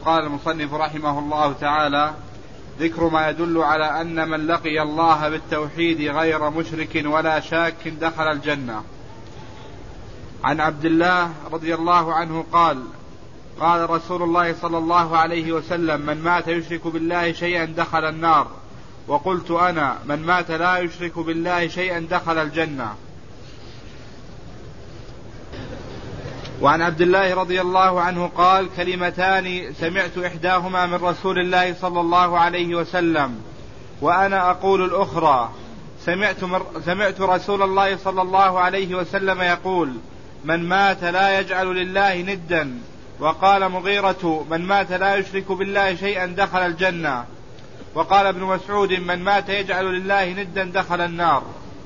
قال المصنف رحمه الله تعالى: ذكر ما يدل على أن من لقي الله بالتوحيد غير مشرك ولا شاك دخل الجنة. عن عبد الله رضي الله عنه قال: قال رسول الله صلى الله عليه وسلم: من مات يشرك بالله شيئا دخل النار. وقلت أنا: من مات لا يشرك بالله شيئا دخل الجنة. وعن عبد الله رضي الله عنه قال: كلمتان سمعت إحداهما من رسول الله صلى الله عليه وسلم وأنا أقول الأخرى. سمعت رسول الله صلى الله عليه وسلم يقول: من مات لا يجعل لله ندا. وقال مغيرة: من مات لا يشرك بالله شيئا دخل الجنة. وقال ابن مسعود: من مات يجعل لله ندا دخل النار.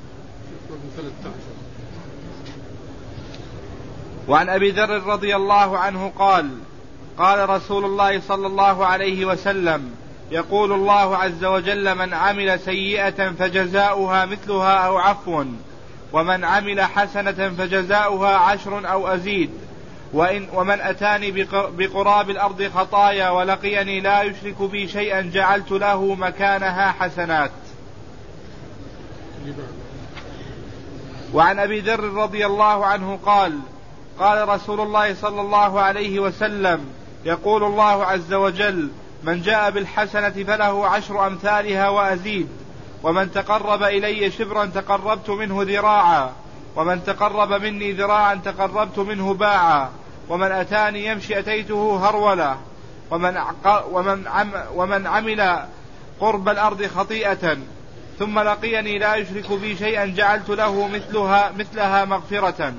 وعن أبي ذر رضي الله عنه قال: قال رسول الله صلى الله عليه وسلم: يقول الله عز وجل: من عمل سيئة فجزاؤها مثلها أو عفو، ومن عمل حسنة فجزاؤها 10 أو أزيد، ومن أتاني بقراب الأرض خطايا ولقيني لا يشرك بي شيئا جعلت له مكانها حسنات. وعن أبي ذر رضي الله عنه قال: قال رسول الله صلى الله عليه وسلم: يقول الله عز وجل: من جاء بالحسنة فله 10 أمثالها وأزيد، ومن تقرب إلي شبرا تقربت منه ذراعا، ومن تقرب مني ذراعا تقربت منه باعا، ومن أتاني يمشي أتيته هرولة، ومن عمل قرب الأرض خطيئة ثم لقيني لا يشرك بي شيئا جعلت له مثلها مغفرة.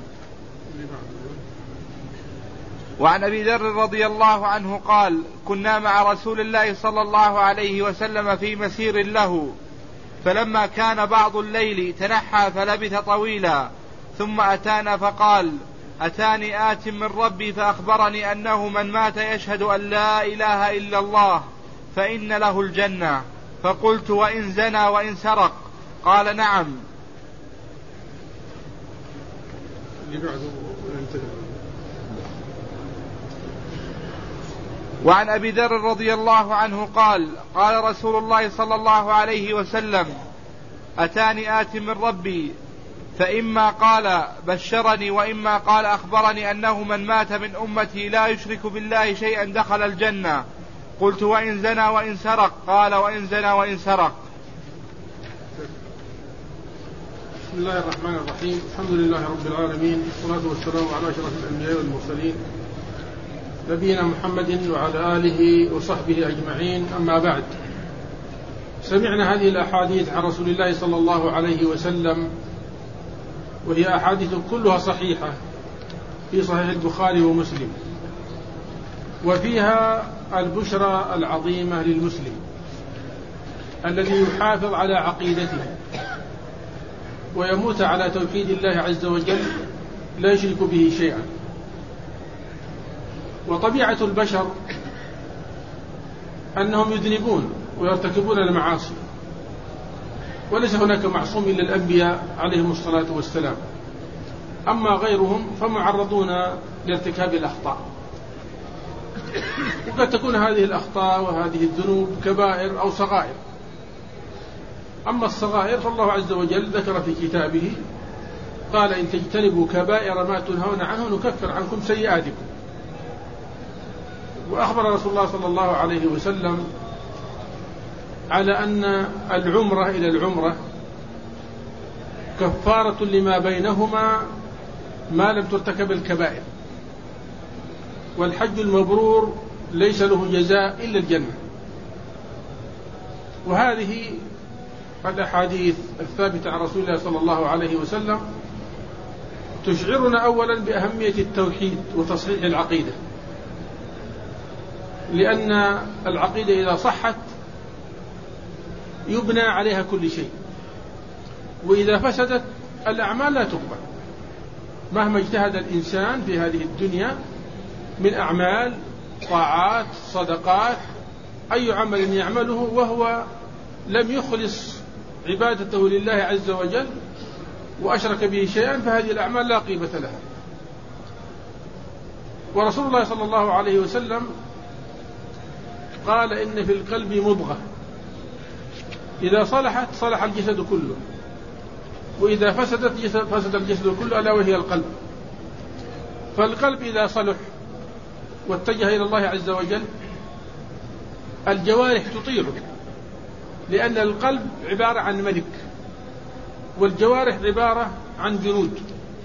وعن أبي ذر رضي الله عنه قال: كنا مع رسول الله صلى الله عليه وسلم في مسير له، فلما كان بعض الليل تنحى فلبث طويلا، ثم أتانا فقال: أتاني آت من ربي فأخبرني أنه من مات يشهد أن لا إله إلا الله فإن له الجنة. فقلت: وإن زنى وإن سرق؟ قال: نعم. وعن أبي ذر رضي الله عنه قال: قال رسول الله صلى الله عليه وسلم: أتاني آت من ربي فإما قال بشرني وإما قال أخبرني أنه من مات من أمتي لا يشرك بالله شيئا دخل الجنة. قلت: وإن زنى وإن سرق؟ قال: وإن زنى وإن سرق. بسم الله الرحمن الرحيم. الحمد لله رب العالمين، والصلاة والسلام على أشرف الأنبياء والمرسلين نبينا محمد وعلى آله وصحبه أجمعين. أما بعد، سمعنا هذه الأحاديث عن رسول الله صلى الله عليه وسلم، وهي أحاديث كلها صحيحة في صحيح البخاري ومسلم، وفيها البشرى العظيمة للمسلم الذي يحافظ على عقيدته ويموت على توحيد الله عز وجل لا يشرك به شيئا. وطبيعة البشر أنهم يذنبون ويرتكبون المعاصي، وليس هناك معصوم إلا الأنبياء عليهم الصلاة والسلام، أما غيرهم فمعرضون لارتكاب الأخطاء، وقد تكون هذه الأخطاء وهذه الذنوب كبائر أو صغائر. أما الصغائر فالله عز وجل ذكر في كتابه قال: إن تجتنبوا كبائر ما تنهون عنه نكفر عنكم سيئاتكم. وأخبر رسول الله صلى الله عليه وسلم على أن العمرة إلى العمرة كفارة لما بينهما ما لم ترتكب الكبائر، والحج المبرور ليس له جزاء إلا الجنة. وهذه الأحاديث الثابتة عن رسول الله صلى الله عليه وسلم تشعرنا أولا بأهمية التوحيد وتصحيح العقيدة، لأن العقيدة إذا صحت يبنى عليها كل شيء، وإذا فسدت الأعمال لا تقبل مهما اجتهد الإنسان في هذه الدنيا من أعمال، طاعات، صدقات، أي عمل يعمله وهو لم يخلص عبادته لله عز وجل وأشرك به شيئا فهذه الأعمال لا قيمة لها. ورسول الله صلى الله عليه وسلم قال إن في القلب مضغة إذا صلحت صلح الجسد كله، وإذا فسدت فسد الجسد كله، ألا وهي القلب. فالقلب إذا صلح واتجه إلى الله عز وجل الجوارح تطيعه، لأن القلب عبارة عن ملك والجوارح عبارة عن جنود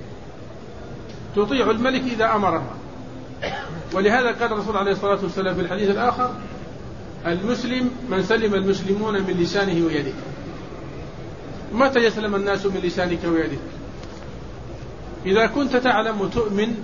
تطيع الملك إذا أمرها. ولهذا قال الرسول عليه الصلاة والسلام في الحديث الآخر: المسلم من سلم المسلمون من لسانه ويده. متى يسلم الناس من لسانك ويدك؟ إذا كنت تعلم وتؤمن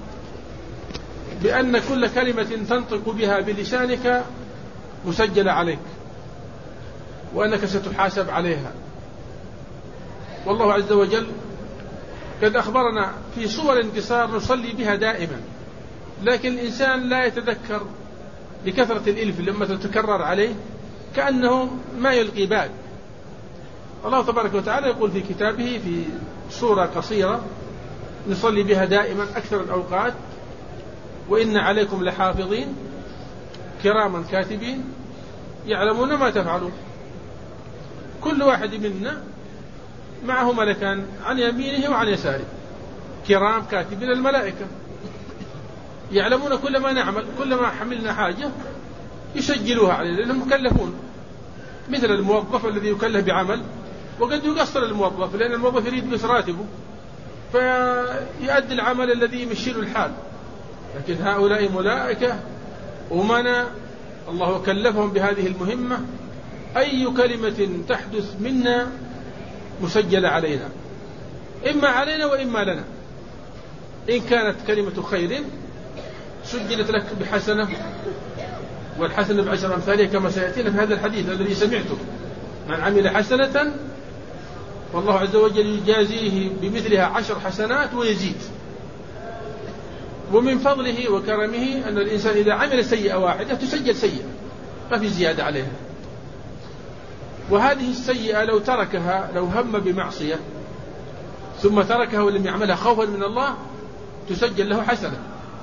بأن كل كلمة تنطق بها بلسانك مسجلة عليك وأنك ستحاسب عليها. والله عز وجل قد أخبرنا في صور انتصار نصلي بها دائما، لكن الإنسان لا يتذكر لكثرة الإلف لما تتكرر عليه كأنه ما يلقي بال. الله تبارك وتعالى يقول في كتابه في سورة قصيرة نصلي بها دائما أكثر الأوقات: وإن عليكم لحافظين كراما كاتبين يعلمون ما تفعلون. كل واحد منا معه ملكان عن يمينه وعن يساره، كرام كاتبين الملائكة يعلمون كل ما نعمل، كل ما حملنا حاجة يسجلوها علينا لأنهم مكلفون، مثل الموظف الذي يكلف بعمل وقد يقصر الموظف لأن الموظف يريد بس راتبه فيؤدي العمل الذي يمشيله الحال. لكن هؤلاء ملائكة أمنا الله كلفهم بهذه المهمة، أي كلمة تحدث منا مسجلة علينا، إما علينا وإما لنا. إن كانت كلمة خير سجلت لك بحسنة، والحسنة بعشر أمثالها كما سيأتينا في هذا الحديث الذي سمعته: من عمل حسنة والله عز وجل يجازيه بمثلها 10 حسنات ويزيد. ومن فضله وكرمه أن الإنسان إذا عمل سيئة واحدة تسجل سيئة ما في زيادة عليها، وهذه السيئة لو تركها، لو هم بمعصية ثم تركها ولم يعملها خوفا من الله تسجل له حسنة.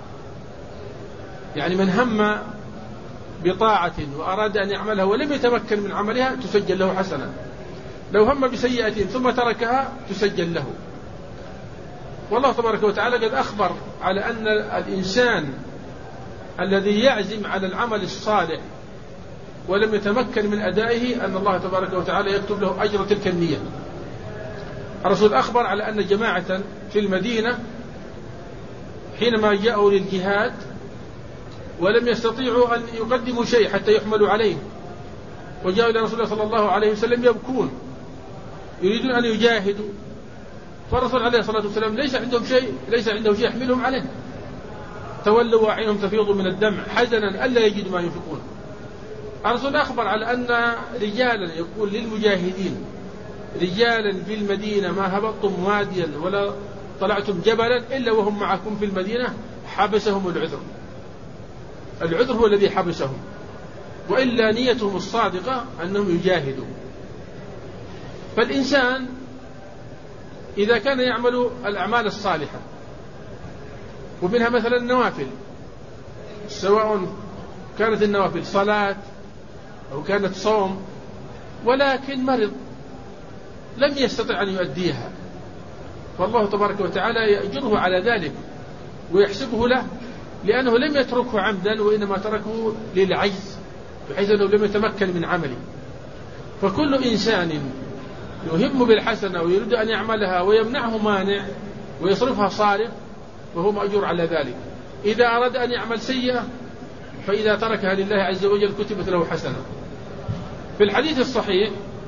يعني من هم بطاعة وأراد أن يعملها ولم يتمكن من عملها تسجل له حسنة، لو هم بسيئة ثم تركها تسجل له. والله تبارك وتعالى قد أخبر على أن الإنسان الذي يعزم على العمل الصالح ولم يتمكن من أدائه أن الله تبارك وتعالى يكتب له أجر تلك النية. الرسول أخبر على أن جماعة في المدينة حينما جاءوا للجهاد ولم يستطيعوا أن يقدموا شيء حتى يحملوا عليه، وجاءوا إلى رسول الله صلى الله عليه وسلم يبكون يريدون أن يجاهدوا، فالرسول عليه الصلاة والسلام ليس عنده شيء يحملهم عليه، تولوا وأعينهم تفيض من الدمع حزنا ألا يجدوا ما ينفقون. الرسول أخبر على أن رجالا يقول للمجاهدين: رجالا في المدينة ما هبطتم واديا ولا طلعتم جبلا إلا وهم معكم في المدينة حبسهم العذر. العذر هو الذي حبسهم، وإلا نيتهم الصادقة أنهم يجاهدوا. فالإنسان إذا كان يعمل الأعمال الصالحة ومنها مثلا النوافل، سواء كانت النوافل صلاة أو كانت صوم، ولكن مرض لم يستطع أن يؤديها، فالله تبارك وتعالى يأجره على ذلك ويحسبه له، لأنه لم يتركه عمدا وإنما تركه للعجز بحيث أنه لم يتمكن من عمله. فكل إنسان يهم بالحسنة ويريد أن يعملها ويمنعه مانع ويصرفها صارف وهو مأجور على ذلك. إذا أراد أن يعمل سيئة فإذا تركها لله عز وجل كتبت له حسنة. في الحديث الصحيح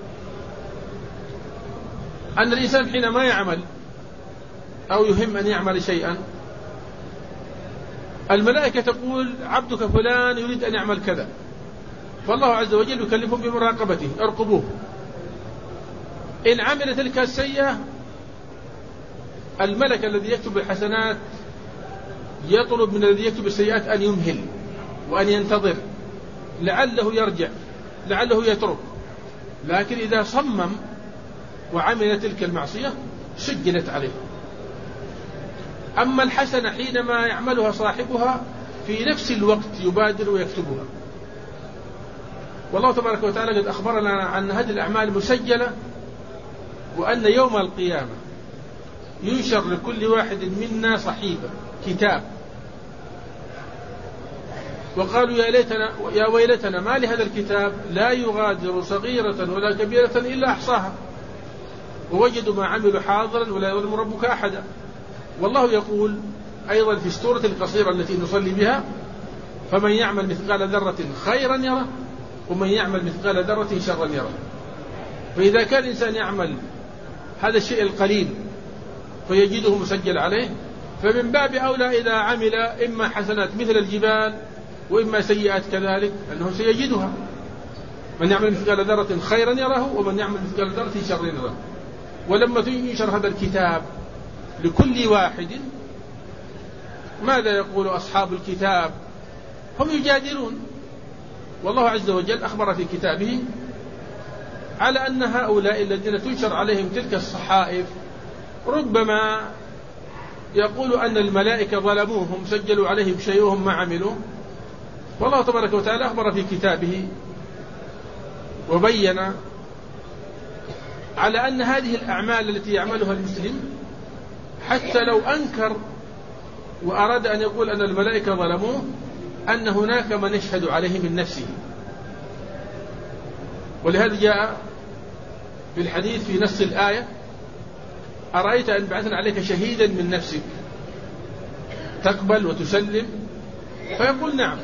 أن الإنسان حينما يعمل أو يهم أن يعمل شيئا الملائكة تقول: عبدك فلان يريد أن يعمل كذا، فالله عز وجل يكلفهم بمراقبته: ارقبوه. إن عمل تلك السيئة الملك الذي يكتب الحسنات يطلب من الذي يكتب السيئات أن يمهل وأن ينتظر لعله يرجع لعله يترك، لكن إذا صمم وعمل تلك المعصية سجلت عليه. أما الحسنة حينما يعملها صاحبها في نفس الوقت يبادر ويكتبها، والله تبارك وتعالى قد أخبرنا عن هذه الأعمال مسجلة، وأن يوم القيامة ينشر لكل واحد منا صحيفة كتاب، وقالوا يا ويلتنا ما لهذا الكتاب لا يغادر صغيرة ولا كبيرة إلا أحصاها ووجدوا ما عملوا حاضرا ولا يظلم ربك أحدا. والله يقول أيضا في السورة القصيرة التي نصلي بها: فمن يعمل مثقال ذرة خيرا يره ومن يعمل مثقال ذرة شرا يره. فإذا كان الإنسان يعمل هذا الشيء القليل فيجده مسجل عليه، فمن باب أولى إذا عمل إما حسنات مثل الجبال وإما سيئات كذلك أنه سيجدها. من يعمل مثقال ذرة خيرا يره ومن يعمل مثقال ذرة شرا يره. ولما ينشر هذا الكتاب لكل واحد، ماذا يقول أصحاب الكتاب؟ هم يجادلون. والله عز وجل أخبر في كتابه على أن هؤلاء الذين تنشر عليهم تلك الصحائف ربما يقول أن الملائكة ظلموهم سجلوا عليهم شيئهم ما عملوا. والله تبارك وتعالى أخبر في كتابه وبين على أن هذه الأعمال التي يعملها المسلم حتى لو أنكر وأراد أن يقول أن الملائكة ظلموه، أن هناك من يشهد عليه من نفسه. ولهذا جاء في الحديث في نص الآية: أرأيت أن بعثنا عليك شهيدا من نفسك تقبل وتسلم؟ فيقول نعم،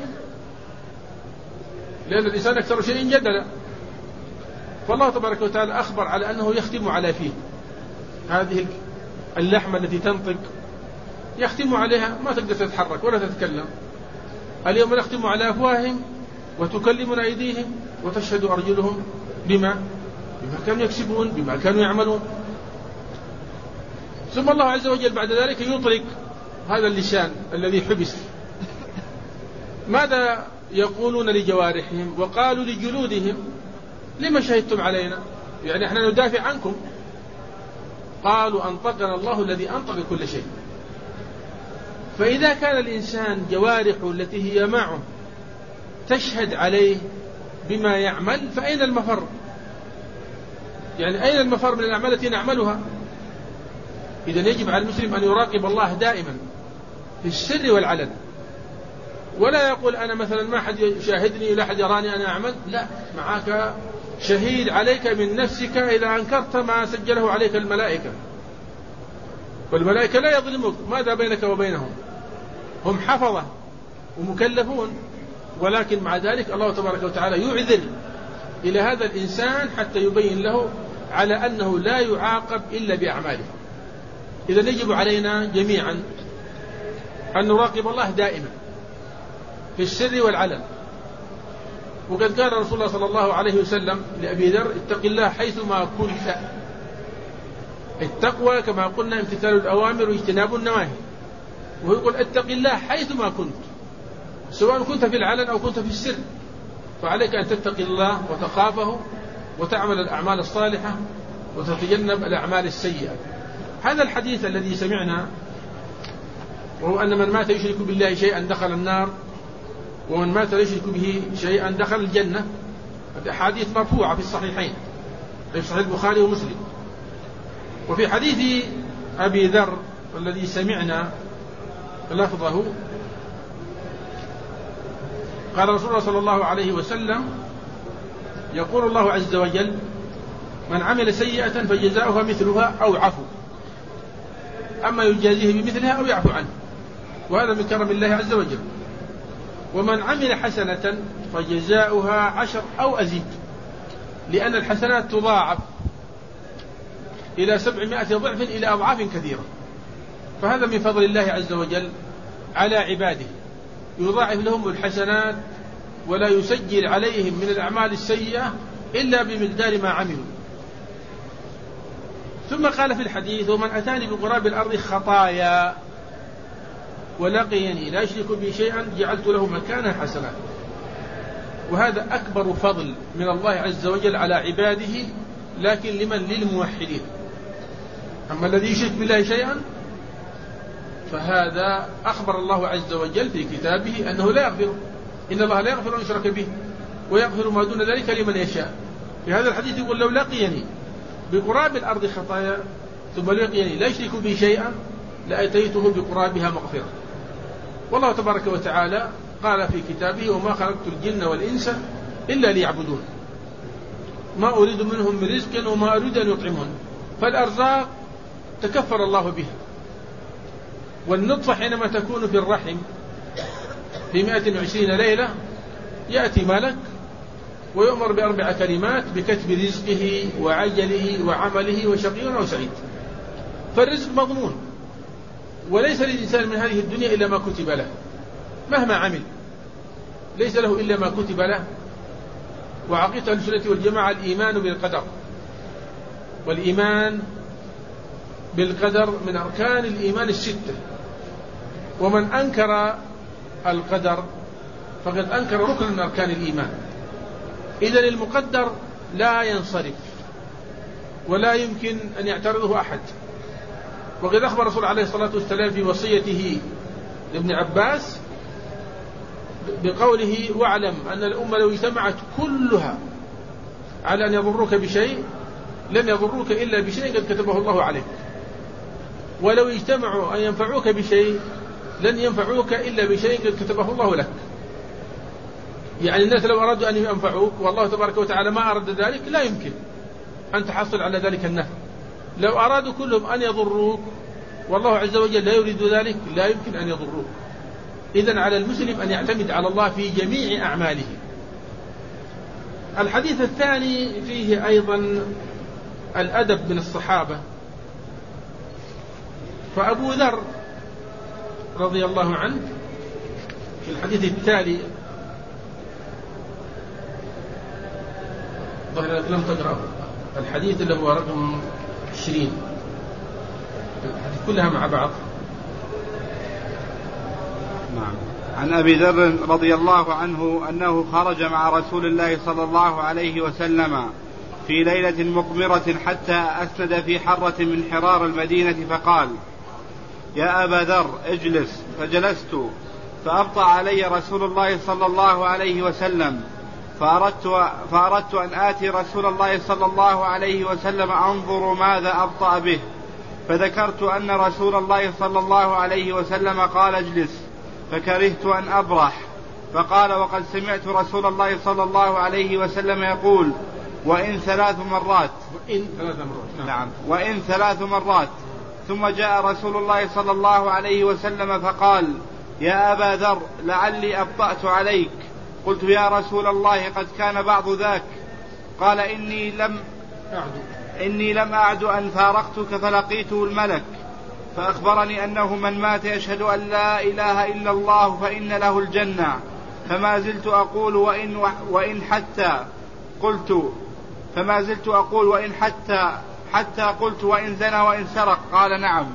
لأن الإنسان أكثر شيء جدلا. فالله تبارك وتعالى أخبر على أنه يختم على فيه هذه اللحمة التي تنطق، يختم عليها ما تقدر تتحرك ولا تتكلم. اليوم نختم على أفواههم وتكلمنا أيديهم وتشهد أرجلهم بما كانوا يكسبون، بما كانوا يعملون. ثم الله عز وجل بعد ذلك يطلق هذا اللسان الذي حبس. ماذا يقولون لجوارحهم؟ وقالوا لجلودهم: لما شهدتم علينا؟ يعني احنا ندافع عنكم. قالوا أنطقنا الله الذي أنطق كل شيء. فإذا كان الإنسان جوارحه التي هي معه تشهد عليه بما يعمل، فأين المفر؟ يعني أين المفر من الأعمال التي نعملها؟ إذن يجب على المسلم أن يراقب الله دائما في السر والعلن، ولا يقول أنا مثلا ما حد يشاهدني ولا حد يراني أنا أعمل. لا، معك شهيد عليك من نفسك إذا أنكرت ما سجله عليك الملائكة. والملائكة لا يظلمك، ماذا بينك وبينهم؟ هم حفظة ومكلفون، ولكن مع ذلك الله تبارك وتعالى يعذر إلى هذا الإنسان حتى يبين له على أنه لا يعاقب إلا بأعماله. إذا يجب علينا جميعا أن نراقب الله دائما في السر والعلن. وقد قال رسول الله صلى الله عليه وسلم لأبي ذر: اتق الله حيثما كنت. التقوى كما قلنا امتثال الأوامر واجتناب النواهي، وهو يقول اتق الله حيثما كنت، سواء كنت في العلن أو كنت في السر، فعليك أن تتقي الله وتخافه وتعمل الأعمال الصالحة وتتجنب الأعمال السيئة. هذا الحديث الذي سمعنا، وهو أن من مات يشرك بالله شيئا دخل النار ومن مات يشرك به شيئا دخل الجنة، هذه حديث مرفوعة في الصحيحين في صحيح البخاري ومسلم. وفي حديث أبي ذر الذي سمعنا لفظه قال رسول الله صلى الله عليه وسلم: يقول الله عز وجل: من عمل سيئة فجزاؤها مثلها أو عفو، أما يجازيه بمثلها أو يعفو عنه، وهذا من كرم الله عز وجل. ومن عمل حسنة فجزاؤها 10 أو أزيد، لأن الحسنات تضاعف إلى 700 ضعف إلى أضعاف كثيرة. فهذا من فضل الله عز وجل على عباده، يضاعف لهم الحسنات ولا يسجل عليهم من الأعمال السيئة إلا بمقدار ما عملوا. ثم قال في الحديث: ومن أتاني بقراب الأرض خطايا ولقيني لا يشرك بي شيئا جعلت له مكانها حسنات. وهذا أكبر فضل من الله عز وجل على عباده، لكن لمن؟ للموحدين. أما الذي يشرك بالله شيئا فهذا أخبر الله عز وجل في كتابه أنه لا يغفر، إن الله لا يغفر أن يشرك به ويغفر ما دون ذلك لمن يشاء. في هذا الحديث يقول لو لقيني بقراب الأرض خطايا ثم لقيني لا يشرك بي شيئا لأتيته بقرابها مغفرة. والله تبارك وتعالى قال في كتابه وما خلقت الجن والإنس إلا ليعبدون ما أريد منهم من رزق وما أريد أن يطعمون. فالأرزاق تكفر الله بها. والنطفة حينما تكون في الرحم في 120 ليلة يأتي ملك ويؤمر ب4 كلمات بكتب رزقه وعجله وعمله وشقي أو سعيد. فالرزق مضمون، وليس للإنسان من هذه الدنيا إلا ما كتب له مهما عمل، ليس له إلا ما كتب له. وعقيدة أهل السنة والجماعة الإيمان بالقدر، والإيمان بالقدر من أركان الإيمان 6. ومن أنكر القدر فقد أنكر ركن من أركان الإيمان. إذن المقدر لا ينصرف ولا يمكن أن يعترضه أحد. وقد أخبر رسول عليه الصلاة والسلام في وصيته لابن عباس بقوله واعلم أن الأمة لو اجتمعت كلها على أن يضروك بشيء لم يضروك إلا بشيء قد كتبه الله عليك، ولو اجتمعوا أن ينفعوك بشيء لن ينفعوك إلا بشيء قد كتبه الله لك. يعني الناس لو أرادوا أن ينفعوك والله تبارك وتعالى ما أراد ذلك لا يمكن أن تحصل على ذلك النفع. لو أرادوا كلهم أن يضروك والله عز وجل لا يريد ذلك لا يمكن أن يضروك. إذن على المسلم أن يعتمد على الله في جميع أعماله. الحديث الثاني فيه أيضا الأدب من الصحابة. فأبو ذر رضي الله عنه في الحديث التالي ظهر لم تقرأه الحديث اللي هو رقم 20 كلها مع بعض. نعم. عن أبي ذر رضي الله عنه أنه خرج مع رسول الله صلى الله عليه وسلم في ليلة مقمرة حتى أسند في حرة من حرار المدينة فقال يا أبا ذر اجلس، فجلست فأبطأ علي رسول الله صلى الله عليه وسلم فأردت أن آتي رسول الله صلى الله عليه وسلم أنظر ماذا أبطأ به، فذكرت أن رسول الله صلى الله عليه وسلم قال اجلس، فكرهت أن أبرح. فقال وقد سمعت رسول الله صلى الله عليه وسلم يقول وإن 3 مرات نعم وإن 3 مرات. ثم جاء رسول الله صلى الله عليه وسلم فقال يا أبا ذر لعلي أبطأت عليك. قلت يا رسول الله قد كان بعض ذاك. قال إني لم أعد أن فارقتك فلقيته الملك فأخبرني أنه من مات يشهد أن لا إله إلا الله فإن له الجنة. فما زلت أقول وإن حتى قلت وإن زنى وإن سرق. قال نعم.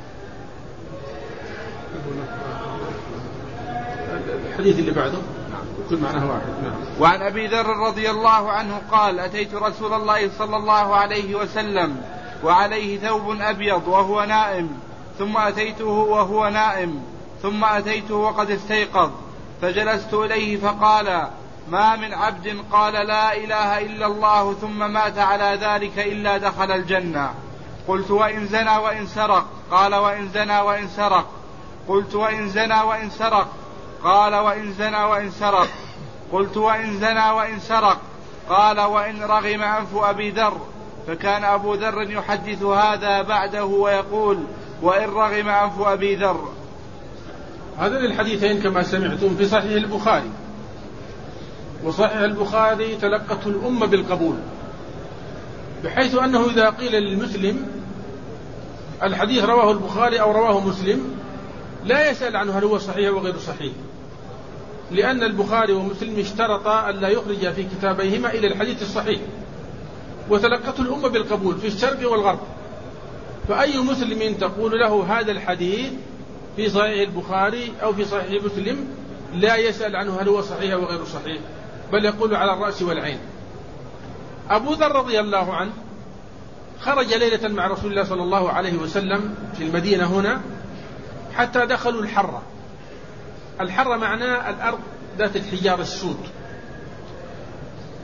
الحديث اللي بعده كل معناه واحد. وعن أبي ذر رضي الله عنه قال أتيت رسول الله صلى الله عليه وسلم وعليه ثوب أبيض وهو نائم، ثم أتيته وهو نائم، ثم أتيته وقد استيقظ، فجلست إليه فقال ما من عبد قال لا إله إلا الله ثم مات على ذلك إلا دخل الجنة. قلت وإن زنى وإن سرق؟ قال وإن زنى وإن سرق. قلت وإن زنى وإن سرق؟ قال وإن زنى وإن سرق. قلت وإن زنى وإن سرق؟ قال وإن رغم أنف أبي ذر. فكان أبو ذر يحدث هذا بعده ويقول وإن رغم أنف أبي ذر. هذين الحديثين كما سمعتم في صحيح البخاري، وصحيح البخاري تلقته الأمة بالقبول، بحيث أنه إذا قيل للمسلم الحديث رواه البخاري أو رواه مسلم لا يسأل عنه هل هو صحيح وغير صحيح، لأن البخاري ومسلم اشترطا أن لا يخرج في كتابيهما إلى الحديث الصحيح، وتلقته الأمة بالقبول في الشرق والغرب. فأي مسلم تقول له هذا الحديث في صحيح البخاري أو في صحيح مسلم لا يسأل عنه هل هو صحيح وغير صحيح، بل يقول على الرأس والعين. أبو ذر رضي الله عنه خرج ليلة مع رسول الله صلى الله عليه وسلم في المدينة هنا حتى دخلوا الحرة. الحرة معناه الأرض ذات الحجار السود،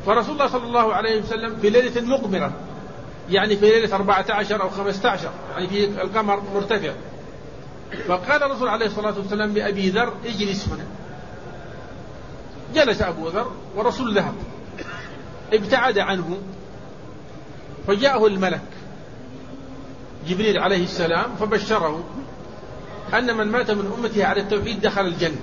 فرسول الله صلى الله عليه وسلم في ليلة مقمرة، يعني في ليلة 14 أو 15، يعني في القمر مرتفع، فقال الرسول عليه الصلاة والسلام لأبي ذر اجلس هنا. جلس أبو ذر والرسول ذهب، ابتعد عنه، فجاءه الملك جبريل عليه السلام فبشره أن من مات من أمته على التوحيد دخل الجنة.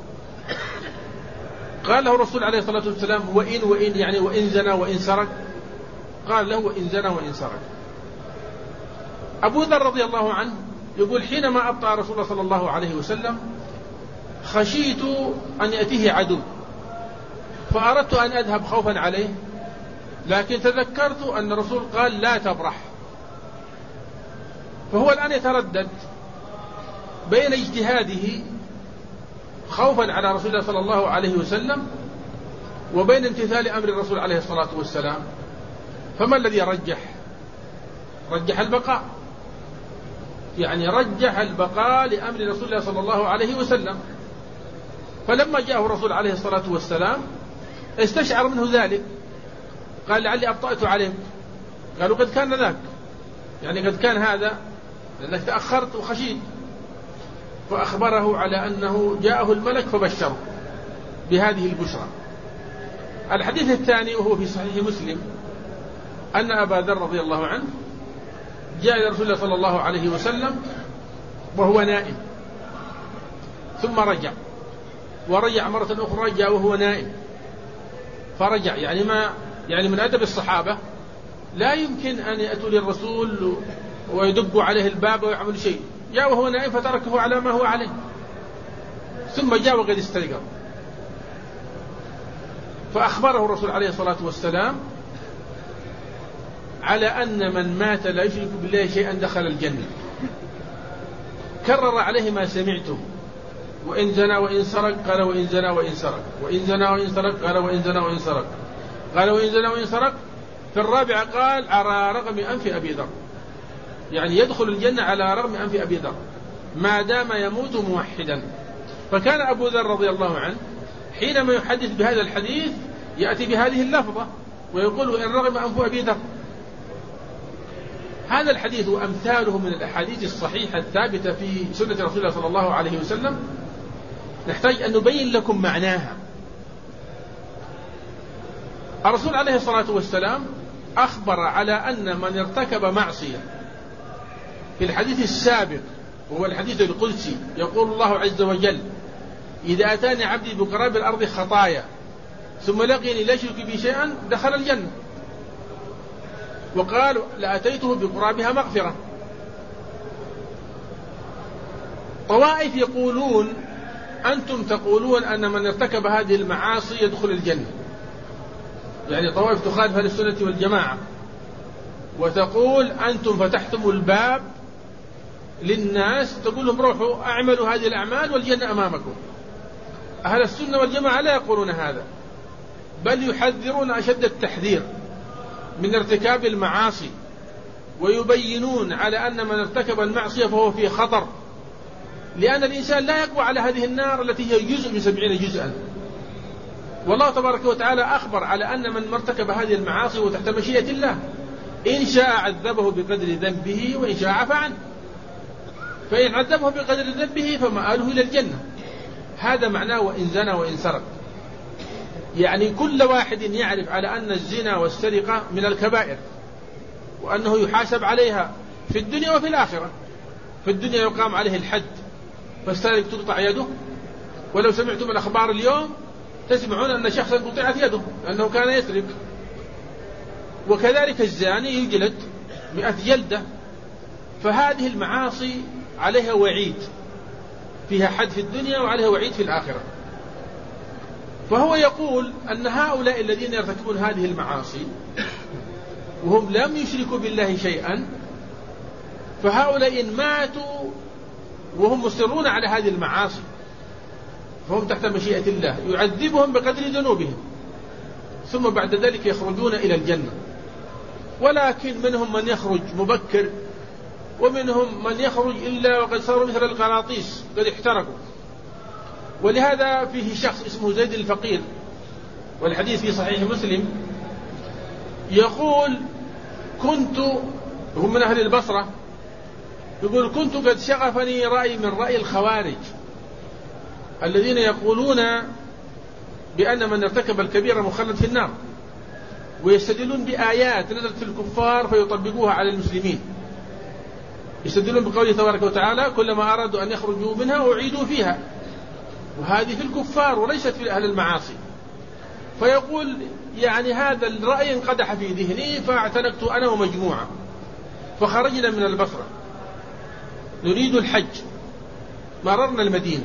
قال له الرسول عليه الصلاة والسلام وإن يعني وإن زنى وإن سرق؟ قال له وإن زنى وإن سرق. أبو ذر رضي الله عنه يقول حينما أبطأ رسول الله صلى الله عليه وسلم خشيت أن يأتيه عدو، فأردت أن أذهب خوفا عليه، لكن تذكرت أن الرسول قال لا تبرح. فهو الآن يتردد بين اجتهاده خوفا على رسول الله صلى الله عليه وسلم وبين امتثال أمر الرسول عليه الصلاة والسلام. فما الذي رجح؟ رجح البقاء، يعني رجح البقاء لأمر رسول الله صلى الله عليه وسلم. فلما جاءه الرسول عليه الصلاة والسلام استشعر منه ذلك، قال لعلي أبطأت عليك. قالوا قد كان ذاك، يعني قد كان هذا لأنك تأخرت وخشيت. فأخبره على أنه جاءه الملك فبشره بهذه البشرى. الحديث الثاني وهو في صحيح مسلم أن أبا ذر رضي الله عنه جاء إلى رسول الله صلى الله عليه وسلم وهو نائم، ثم رجع ورجع مرة أخرى جاء وهو نائم فرجع. يعني من أدب الصحابة لا يمكن أن يأتوا للرسول ويدبوا عليه الباب ويعمل شيء. جاء وهو نائم فتركه على ما هو عليه، ثم جاء وقد استيقظ. فأخبره الرسول عليه الصلاة والسلام على أن من مات لا يشرك بالله شيئا دخل الجنة. كرر عليه ما سمعته، وإن زنى وإن سرق قال وإن زنى وإن سرق، وإن زنى وإن سرق قال وإن زنى وإن سرق، قال وإن زنى وإن سرق. في الرابعة قال على رغم أنف أبي ذر، يعني يدخل الجنة على رغم أنف أبي ذر ما دام يموت موحدا. فكان أبو ذر رضي الله عنه حينما يحدث بهذا الحديث يأتي بهذه اللفظة ويقول وإن رغم أنف أبي ذر. هذا الحديث وأمثاله من الأحاديث الصحيحة الثابتة في سنة رسول الله صلى الله عليه وسلم نحتاج أن نبين لكم معناها. الرسول عليه الصلاة والسلام أخبر على أن من ارتكب معصية في الحديث السابق وهو الحديث القدسي يقول الله عز وجل إذا أتاني عبدي بقراب الأرض خطايا ثم لقيني لا يشرك بي شيئا دخل الجنة، وقال لأتيته بقرابها مغفرة. طوائف يقولون أنتم تقولون أن من ارتكب هذه المعاصي يدخل الجنة، يعني طوائف تخالف أهل السنة والجماعة وتقول أنتم فتحتم الباب للناس، تقول لهم روحوا أعملوا هذه الأعمال والجنة أمامكم. أهل السنة والجماعة لا يقولون هذا، بل يحذرون أشد التحذير من ارتكاب المعاصي، ويبينون على أن من ارتكب المعصية فهو في خطر، لأن الإنسان لا يقوى على هذه النار التي هي جزء من 70 جزءا. والله تبارك وتعالى أخبر على أن من ارتكب هذه المعاصي وتحت مشيئة الله إن شاء عذبه بقدر ذنبه وإن شاء عفى عنه، فإن عذبه بقدر ذنبه فمآله إلى الجنة. هذا معناه وإن زنى وإن سرق، يعني كل واحد يعرف على أن الزنا والسرقة من الكبائر وأنه يحاسب عليها في الدنيا وفي الآخرة. في الدنيا يقام عليه الحد فالسارق تقطع يده، ولو سمعتم الأخبار اليوم تسمعون أن شخصا قطعت يده لأنه كان يسرق. وكذلك الزاني يجلد 100 جلدة. فهذه المعاصي عليها وعيد، فيها حد في الدنيا وعليها وعيد في الآخرة. فهو يقول أن هؤلاء الذين يرتكبون هذه المعاصي وهم لم يشركوا بالله شيئا، فهؤلاء إن ماتوا وهم مصرون على هذه المعاصي فهم تحت مشيئة الله، يعذبهم بقدر ذنوبهم، ثم بعد ذلك يخرجون إلى الجنة. ولكن منهم من يخرج مبكر، ومنهم من يخرج إلا وقد صاروا مثل القراطيس قد احترقوا. ولهذا فيه شخص اسمه زيد الفقير، والحديث في صحيح مسلم يقول كنت، هم من أهل البصرة، يقول كنت قد شغفني رأي من رأي الخوارج الذين يقولون بأن من ارتكب الكبيرة مخلد في النار، ويستدلون بآيات نزلت في الكفار فيطبقوها على المسلمين. يستدلون بقوله تبارك وتعالى كلما أرادوا أن يخرجوا منها أعيدوا فيها، وهذه في الكفار وليست في أهل المعاصي. فيقول يعني هذا الرأي انقدح في ذهني فاعتنقت أنا ومجموعة، فخرجنا من البصرة نريد الحج، مررنا المدينة.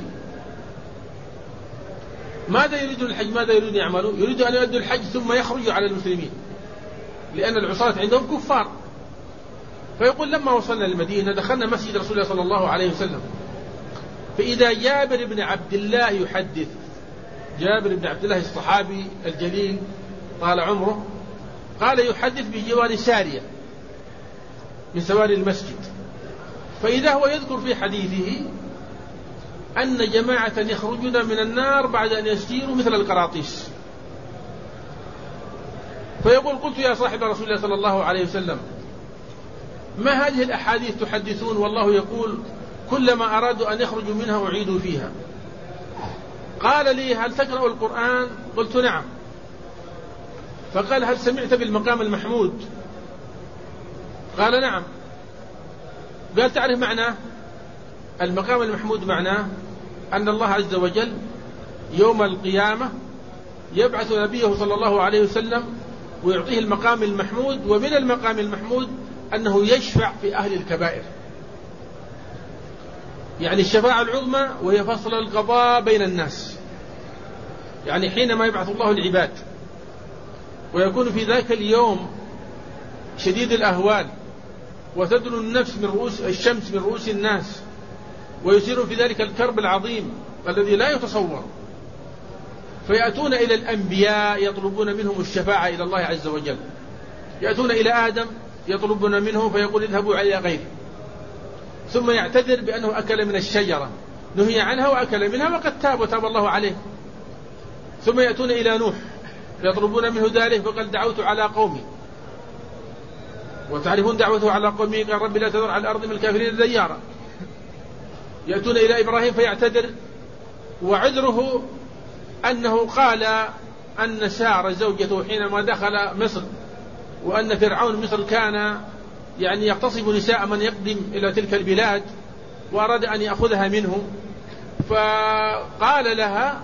ماذا يريدون الحج؟ ماذا يريدون يعملوا؟ يريدون أن يؤدوا الحج ثم يخرجوا على المسلمين، لأن العصاة عندهم كفار. فيقول لما وصلنا المدينة دخلنا مسجد رسول الله صلى الله عليه وسلم، فإذا جابر بن عبد الله يحدث، جابر بن عبد الله الصحابي الجليل طال عمره، قال يحدث بجوار سارية من سواري المسجد، فإذا هو يذكر في حديثه أن جماعة يخرجون من النار بعد أن يسيروا مثل القراطيس. فيقول قلت يا صاحب رسول الله صلى الله عليه وسلم ما هذه الأحاديث تحدثون والله يقول كلما أرادوا أن يخرجوا منها أعيدوا فيها؟ قال لي هل تقرأ القرآن؟ قلت نعم. فقال هل سمعت بالمقام المحمود؟ قال نعم. قال تعرف معناه؟ المقام المحمود معناه أن الله عز وجل يوم القيامة يبعث نبيه صلى الله عليه وسلم ويعطيه المقام المحمود، ومن المقام المحمود أنه يشفع في أهل الكبائر، يعني الشفاعة العظمى وهي فصل القضاء بين الناس، يعني حينما يبعث الله العباد ويكون في ذاك اليوم شديد الأهوال وتدنو النفس من رؤوس الشمس من رؤوس الناس، ويصير في ذلك الكرب العظيم الذي لا يتصور، فيأتون إلى الأنبياء يطلبون منهم الشفاعة إلى الله عز وجل، يأتون إلى آدم يطلبون منه فيقول اذهبوا إلى غيره، ثم يعتذر بأنه أكل من الشجرة نهي عنها وأكل منها وقد تاب وتاب الله عليه. ثم يأتون إلى نوح يطلبون منه ذلك فقال دعوت على قومي، وتعرفون دعوته على قومه قال رب لا تذر على الأرض من الكافرين ديارا. يأتون إلى إبراهيم فيعتذر، وعذره أنه قال أن سارة زوجته حينما دخل مصر وأن فرعون مصر كان يعني يغتصب نساء من يقدم إلى تلك البلاد وأراد أن يأخذها منه، فقال لها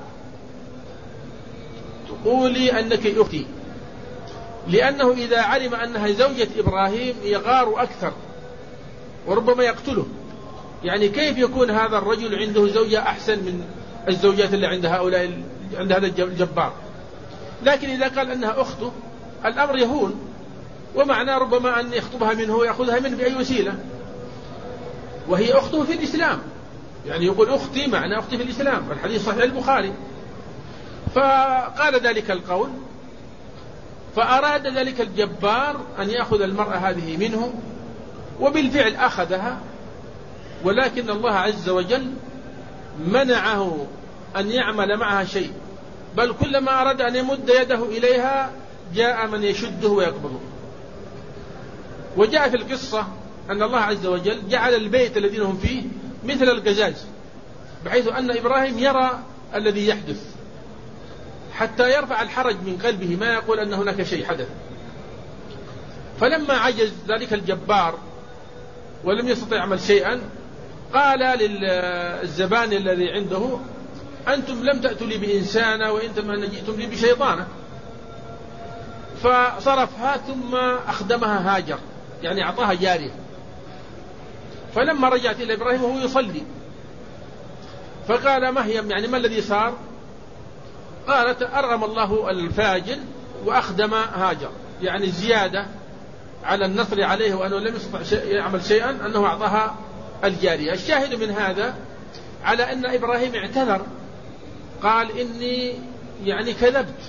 تقولي أنك أختي، لأنه إذا علم أنها زوجة إبراهيم يغار أكثر وربما يقتله. يعني كيف يكون هذا الرجل عنده زوجة أحسن من الزوجات اللي عند هؤلاء عند هذا الجبار؟ لكن إذا قال أنها أخته الأمر يهون، ومعناه ربما أن يخطبها منه ويأخذها منه بأي وسيلة، وهي أخته في الإسلام، يعني يقول أختي معنى أختي في الإسلام، الحديث صحيح البخاري. فقال ذلك القول، فأراد ذلك الجبار أن يأخذ المرأة هذه منه، وبالفعل أخذها، ولكن الله عز وجل منعه أن يعمل معها شيء، بل كلما أراد أن يمد يده إليها جاء من يشده ويقبضه. وجاء في القصة أن الله عز وجل جعل البيت الذين هم فيه مثل القزاز، بحيث أن إبراهيم يرى الذي يحدث حتى يرفع الحرج من قلبه، ما يقول أن هناك شيء حدث. فلما عجز ذلك الجبار ولم يستطع يعمل شيئا قال للزبان الذي عنده أنتم لم تأتوا لي بإنسانة وإنتم أن جئتم لي بشيطانة. فصرفها ثم أخدمها هاجر، يعني أعطاها جارية. فلما رجعت إلى إبراهيم وهو يصلي فقال مهيم يعني ما الذي صار؟ قالت أرغم الله الفاجر وأخدم هاجر، يعني زيادة على النصر عليه وأنه لم يستطع يعمل شيئا أنه أعطاها الجارية. الشاهد من هذا على أن إبراهيم اعتذر، قال إني يعني كذبت،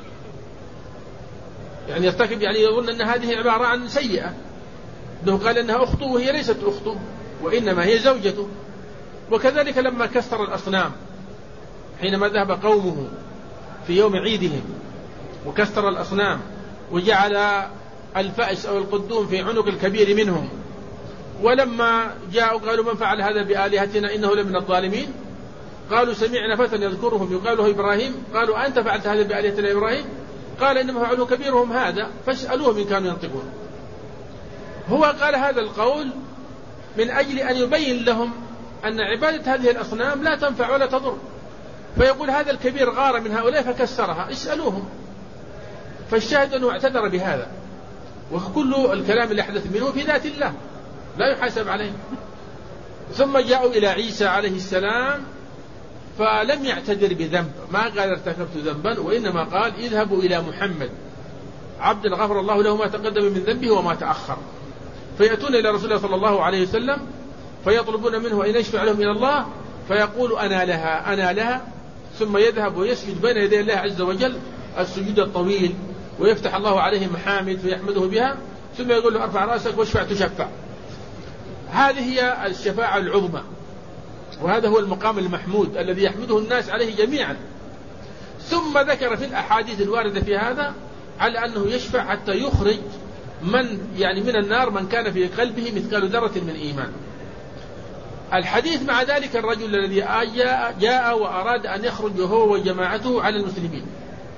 يعني يرتكب يعني يظن أن هذه عبارة عن سيئة، أنه قال أنها أخته وهي ليست أخته وإنما هي زوجته. وكذلك لما كسر الأصنام حينما ذهب قومه في يوم عيدهم وكسر الأصنام وجعل الفأس أو القدوم في عنق الكبير منهم، ولما جاءوا قالوا من فعل هذا بآلهتنا إنه لمن الظالمين، قالوا سمعنا فتى يذكرهم يقال له إبراهيم، قالوا أنت فعلت هذا بآلهتنا إبراهيم؟ قال إنما فعلوا كبيرهم هذا فاسألوهم إن كانوا ينطقون. هو قال هذا القول من أجل أن يبين لهم أن عبادة هذه الأصنام لا تنفع ولا تضر، فيقول هذا الكبير غار من هؤلاء فكسرها، اسألوهم. فالشاهد أنه اعتذر بهذا، وكل الكلام اللي حدث منه في ذات الله لا يحاسب عليه. ثم جاءوا إلى عيسى عليه السلام فلم يعتذر بذنب، ما قال ارتكبت ذنبا، وإنما قال اذهبوا إلى محمد عبد غفر الله له ما تقدم من ذنبه وما تأخر. فيأتون إلى رسول الله صلى الله عليه وسلم فيطلبون منه أن يشفع لهم إلى الله، فيقول أنا لها أنا لها، ثم يذهب ويسجد بين يدي الله عز وجل السجود الطويل، ويفتح الله عليه محامد فيحمده بها، ثم يقول له ارفع رأسك واشفع تشفع. هذه هي الشفاعة العظمى، وهذا هو المقام المحمود الذي يحمده الناس عليه جميعا. ثم ذكر في الأحاديث الواردة في هذا على أنه يشفع حتى يخرج من النار من كان في قلبه مثقال ذرة من إيمان. الحديث مع ذلك الرجل الذي جاء وأراد أن يخرج هو وجماعته على المسلمين،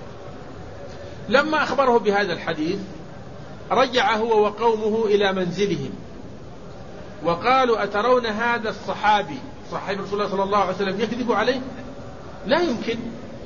لما أخبره بهذا الحديث رجع هو وقومه إلى منزلهم وقالوا أترون هذا الصحابي صحابي رسول الله صلى الله عليه وسلم يكذب عليه؟ لا يمكن.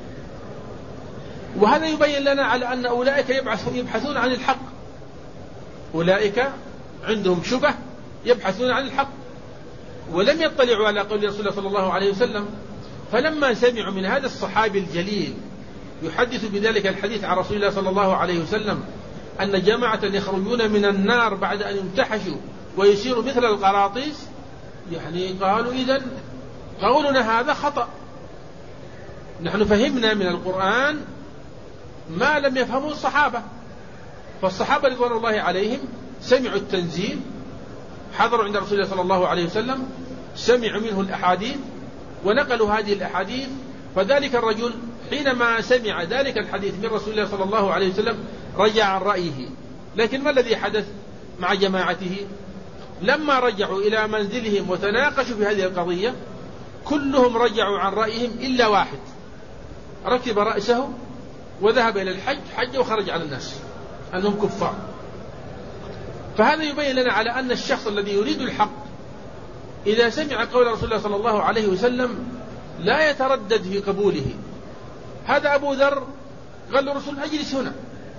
وهذا يبين لنا على أن أولئك يبحثون عن الحق، أولئك عندهم شبه يبحثون عن الحق، ولم يطلعوا على قول رسول الله صلى الله عليه وسلم. فلما سمعوا من هذا الصحابي الجليل يحدث بذلك الحديث عن رسول الله صلى الله عليه وسلم أن جماعة يخرجون من النار بعد أن يمتحشوا ويصيروا مثل القراطيس، قالوا إذن قولنا هذا خطأ، نحن فهمنا من القرآن ما لم يفهموا الصحابة. فالصحابة رضوان الله عليهم سمعوا التنزيل، حضروا عند رسول الله صلى الله عليه وسلم، سمعوا منه الأحاديث ونقلوا هذه الأحاديث. فذلك الرجل حينما سمع ذلك الحديث من رسول الله صلى الله عليه وسلم رجع عن رأيه. لكن ما الذي حدث مع جماعته؟ لما رجعوا إلى منزلهم وتناقشوا في هذه القضية كلهم رجعوا عن رأيهم إلا واحد، ركب رأسه وذهب إلى الحج، حج وخرج على الناس أنهم كفار. فهذا يبين لنا على أن الشخص الذي يريد الحق إذا سمع قول رسول الله صلى الله عليه وسلم لا يتردد في قبوله. هذا أبو ذر قال له الرسول أجلس هنا،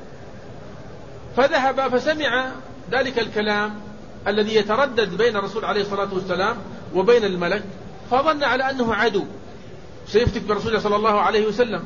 فذهب فسمع ذلك الكلام الذي يتردد بين الرسول عليه الصلاة والسلام وبين الملك، فظن على أنه عدو سيفتك برسول الله صلى الله عليه وسلم،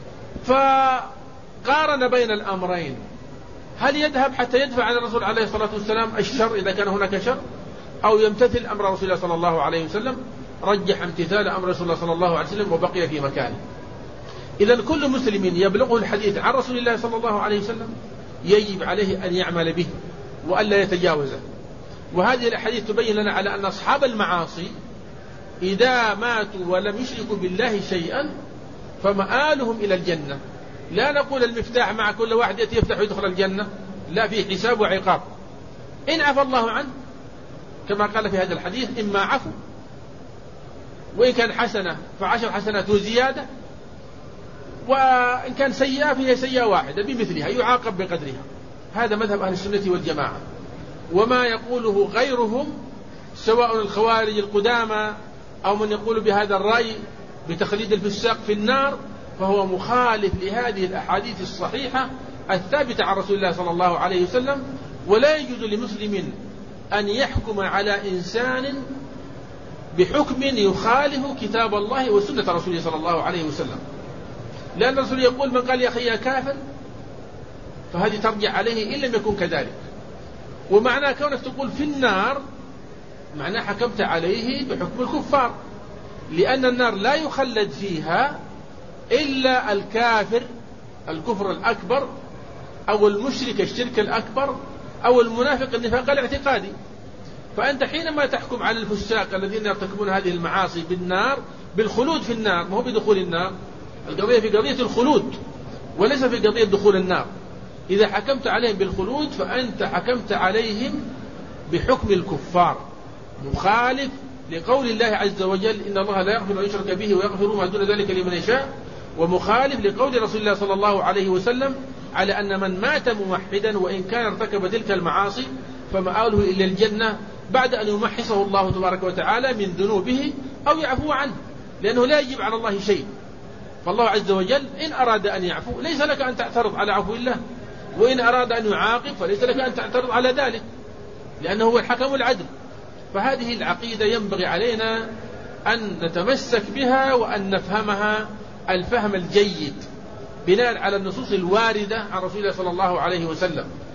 فقارن بين الأمرين: هل يذهب حتى يدفع عن الرسول عليه الصلاة والسلام الشر إذا كان هناك شر، أو يمتثل أمر رسول الله صلى الله عليه وسلم؟ رجح امتثال أمر رسول الله صلى الله عليه وسلم وبقي في مكانه. إذن كل مسلم يبلغه الحديث عن رسول الله صلى الله عليه وسلم يجب عليه أن يعمل به وألا يتجاوزه. وهذه الأحاديث تبين لنا على أن أصحاب المعاصي إذا ماتوا ولم يشركوا بالله شيئا فمآلهم إلى الجنة. لا نقول المفتاح مع كل واحد يأتي يفتح ويدخل الجنة، لا، في حساب وعقاب. إن عفى الله عنه كما قال في هذا الحديث إما عفو، وإن كان حسنة ف10 حسنات وزيادة، وإن كان سيئة فهي سيئة واحدة بمثلها يعاقب بقدرها. هذا مذهب أهل السنة والجماعة. وما يقوله غيرهم سواء الخوارج القدامى أو من يقول بهذا الرأي بتخليد الفساق في النار فهو مخالف لهذه الأحاديث الصحيحة الثابتة عن رسول الله صلى الله عليه وسلم. ولا يجوز لمسلم أن يحكم على إنسان بحكم يخالف كتاب الله وسنة رسوله صلى الله عليه وسلم، لأن الرسول يقول من قال يا أخي يا كافر فهذه ترجع عليه إن لم يكن كذلك. ومعنى كونك تقول في النار معناه حكمت عليه بحكم الكفار، لأن النار لا يخلد فيها إلا الكافر الكفر الأكبر، أو المشرك الشرك الأكبر، أو المنافق النفاق الاعتقادي. فأنت حينما تحكم على الفساق الذين يرتكبون هذه المعاصي بالنار بالخلود في النار، ما هو بدخول النار، القضية في قضية الخلود وليس في قضية دخول النار. إذا حكمت عليهم بالخلود فأنت حكمت عليهم بحكم الكفار، مخالف لقول الله عز وجل إن الله لا يغفر أن يشرك به ويغفر ما دون ذلك لمن يشاء، ومخالف لقول رسول الله صلى الله عليه وسلم على أن من مات موحدا وإن كان ارتكب تلك المعاصي فمآله إلى الجنة بعد أن يمحصه الله تبارك وتعالى من ذنوبه أو يعفو عنه، لأنه لا يجب على الله شيء. فالله عز وجل إن أراد أن يعفو ليس لك أن تعترض على عفو الله، وإن أراد أن يعاقب فليس لك أن تعترض على ذلك، لأنه هو الحكم العدل. فهذه العقيدة ينبغي علينا أن نتمسك بها وأن نفهمها الفهم الجيد بناء على النصوص الواردة عن رسول الله صلى الله عليه وسلم.